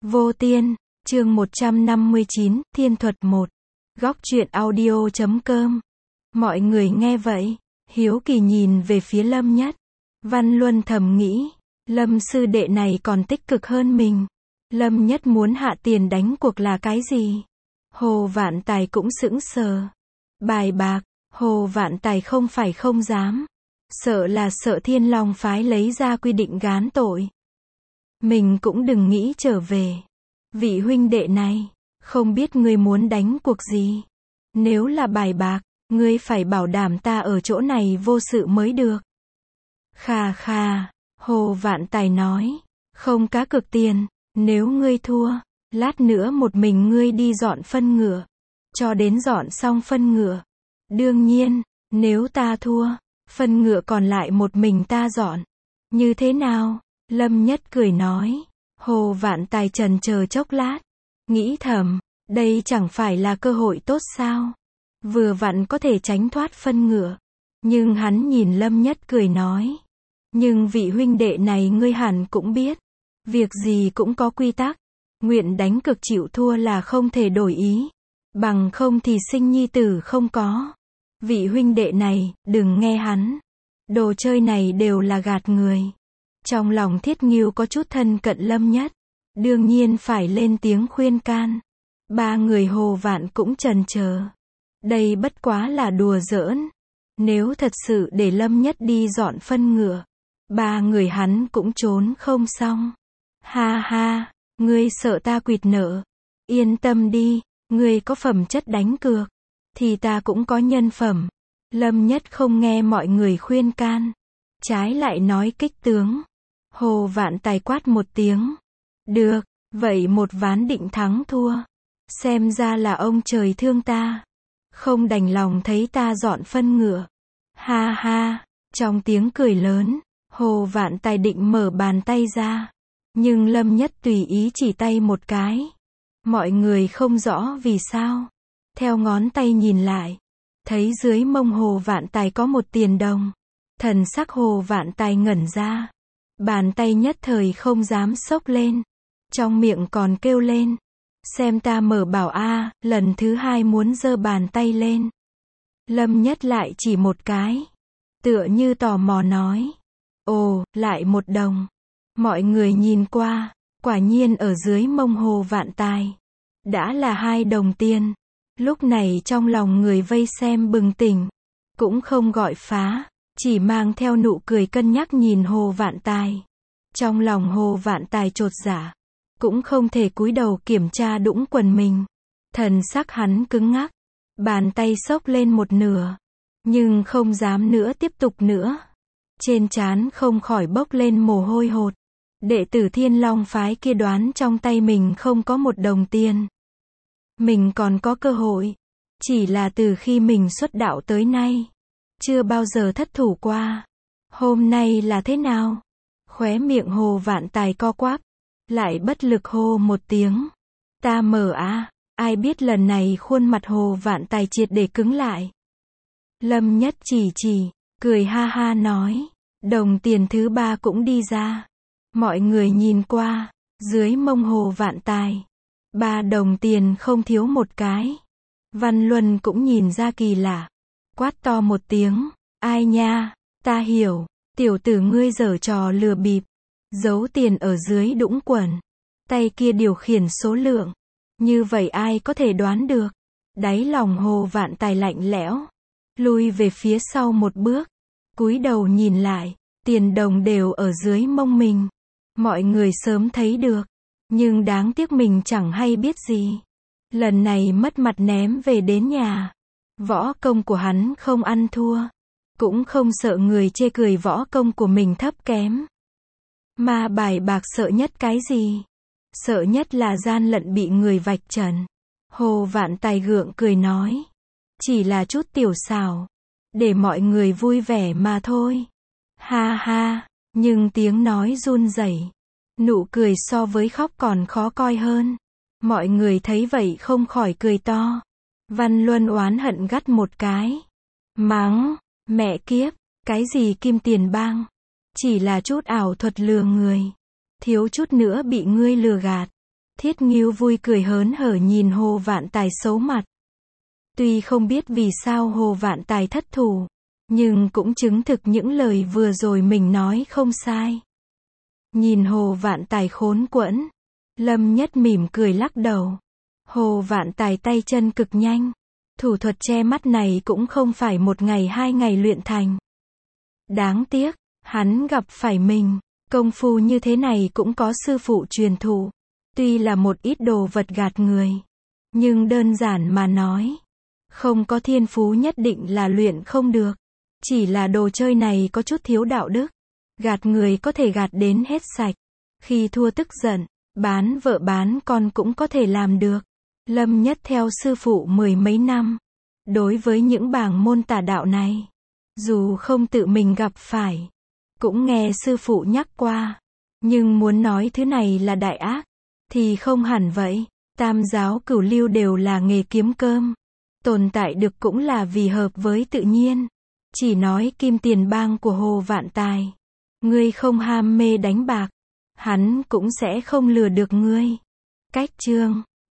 Vô Tiên, chương 159, Thiên thuật 1. Góc truyện audio.com. Mọi người nghe vậy, hiếu kỳ nhìn về phía Lâm Nhất. Văn Luân thầm nghĩ, Lâm sư đệ này còn tích cực hơn mình. Lâm Nhất muốn hạ tiền đánh cuộc là cái gì? Hồ Vạn Tài cũng sững sờ. Bài bạc, Hồ Vạn Tài không phải không dám. Sợ là sợ Thiên Long phái lấy ra quy định gán tội. Mình cũng đừng nghĩ trở về. Vị huynh đệ này, không biết ngươi muốn đánh cuộc gì. Nếu là bài bạc, ngươi phải bảo đảm ta ở chỗ này vô sự mới được. Khà khà, Hồ Vạn Tài nói, không cá cược tiền, nếu ngươi thua, lát nữa một mình ngươi đi dọn phân ngựa, cho đến dọn xong phân ngựa. Đương nhiên, nếu ta thua, phân ngựa còn lại một mình ta dọn. Như thế nào? Lâm Nhất cười nói. Hồ Vạn Tài chần chờ chốc lát, nghĩ thầm, đây chẳng phải là cơ hội tốt sao? Vừa vặn có thể tránh thoát phân ngựa. Nhưng hắn nhìn Lâm Nhất cười nói, nhưng vị huynh đệ này ngươi hẳn cũng biết, việc gì cũng có quy tắc, nguyện đánh cực chịu thua là không thể đổi ý, bằng không thì sinh nhi tử không có. Vị huynh đệ này, đừng nghe hắn, đồ chơi này đều là gạt người. Trong lòng Thiết Ngưu có chút thân cận Lâm Nhất, đương nhiên phải lên tiếng khuyên can. Ba người Hồ Vạn cũng chần chờ. Đây bất quá là đùa giỡn. Nếu thật sự để Lâm Nhất đi dọn phân ngựa, ba người hắn cũng trốn không xong. Ha ha, ngươi sợ ta quỵt nợ. Yên tâm đi, ngươi có phẩm chất đánh cược, thì ta cũng có nhân phẩm. Lâm Nhất không nghe mọi người khuyên can, trái lại nói kích tướng. Hồ Vạn Tài quát một tiếng. Được, vậy một ván định thắng thua. Xem ra là ông trời thương ta, không đành lòng thấy ta dọn phân ngựa. Ha ha, trong tiếng cười lớn, Hồ Vạn Tài định mở bàn tay ra. Nhưng Lâm Nhất tùy ý chỉ tay một cái. Mọi người không rõ vì sao. Theo ngón tay nhìn lại, thấy dưới mông Hồ Vạn Tài có một tiền đồng. Thần sắc Hồ Vạn Tài ngẩn ra. Bàn tay nhất thời không dám xốc lên. Trong miệng còn kêu lên. Xem ta mở bảo a. Lần thứ hai muốn giơ bàn tay lên. Lâm Nhất lại chỉ một cái. Tựa như tò mò nói. Ồ, lại một đồng. Mọi người nhìn qua. Quả nhiên ở dưới mông Hồ Vạn Tài đã là 2 đồng tiền. Lúc này trong lòng người vây xem bừng tỉnh. Cũng không gọi phá. Chỉ mang theo nụ cười cân nhắc nhìn Hồ Vạn Tài. Trong lòng Hồ Vạn Tài chột dạ. Cũng không thể cúi đầu kiểm tra đũng quần mình. Thần sắc hắn cứng ngắc. Bàn tay xốc lên một nửa. Nhưng không dám nữa tiếp tục nữa. Trên trán không khỏi bốc lên mồ hôi hột. Đệ tử Thiên Long phái kia đoán trong tay mình không có 1 đồng tiền. Mình còn có cơ hội. Chỉ là từ khi mình xuất đạo tới nay, chưa bao giờ thất thủ qua. Hôm nay là thế nào? Khóe miệng Hồ Vạn Tài co quắp, lại bất lực hô một tiếng. Ta mở á. Ai biết lần này khuôn mặt Hồ Vạn Tài triệt để cứng lại. Lâm Nhất chỉ, cười ha ha nói. Đồng tiền thứ 3 cũng đi ra. Mọi người nhìn qua, dưới mông Hồ Vạn Tài, 3 đồng tiền không thiếu một cái. Văn Luân cũng nhìn ra kỳ lạ. Quát to một tiếng. Ai nha, ta hiểu, tiểu tử ngươi giở trò lừa bịp. Giấu tiền ở dưới đũng quần. Tay kia điều khiển số lượng. Như vậy ai có thể đoán được. Đáy lòng Hồ Vạn Tài lạnh lẽo. Lui về phía sau một bước. Cúi đầu nhìn lại. Tiền đồng đều ở dưới mông mình. Mọi người sớm thấy được. Nhưng đáng tiếc mình chẳng hay biết gì. Lần này mất mặt ném về đến nhà. Võ công của hắn không ăn thua. Cũng không sợ người chê cười võ công của mình thấp kém. Mà bài bạc sợ nhất cái gì? Sợ nhất là gian lận bị người vạch trần. Hồ Vạn Tài gượng cười nói. Chỉ là chút tiểu xảo. Để mọi người vui vẻ mà thôi. Ha ha, nhưng tiếng nói run rẩy. Nụ cười so với khóc còn khó coi hơn. Mọi người thấy vậy không khỏi cười to. Văn Luân oán hận gắt một cái. Mắng, mẹ kiếp, cái gì kim tiền bang? Chỉ là chút ảo thuật lừa người. Thiếu chút nữa bị ngươi lừa gạt. Thiết Ngưu vui cười hớn hở nhìn Hồ Vạn Tài xấu mặt. Tuy không biết vì sao Hồ Vạn Tài thất thủ, nhưng cũng chứng thực những lời vừa rồi mình nói không sai. Nhìn Hồ Vạn Tài khốn quẫn, Lâm Nhất mỉm cười lắc đầu. Hồ Vạn Tài tay chân cực nhanh. Thủ thuật che mắt này cũng không phải 1 ngày 2 ngày luyện thành. Đáng tiếc, hắn gặp phải mình. Công phu như thế này cũng có sư phụ truyền thụ. Tuy là một ít đồ vật gạt người, nhưng đơn giản mà nói, không có thiên phú nhất định là luyện không được. Chỉ là đồ chơi này có chút thiếu đạo đức. Gạt người có thể gạt đến hết sạch. Khi thua tức giận, bán vợ bán con cũng có thể làm được. Lâm Nhất theo sư phụ 10 mấy năm. Đối với những bảng môn tà đạo này, dù không tự mình gặp phải, cũng nghe sư phụ nhắc qua. Nhưng muốn nói thứ này là đại ác, thì không hẳn vậy. Tam giáo cửu lưu đều là nghề kiếm cơm. Tồn tại được cũng là vì hợp với tự nhiên. Chỉ nói Kim Tiền Bang của Hồ Vạn Tài, ngươi không ham mê đánh bạc, hắn cũng sẽ không lừa được ngươi. Cách chương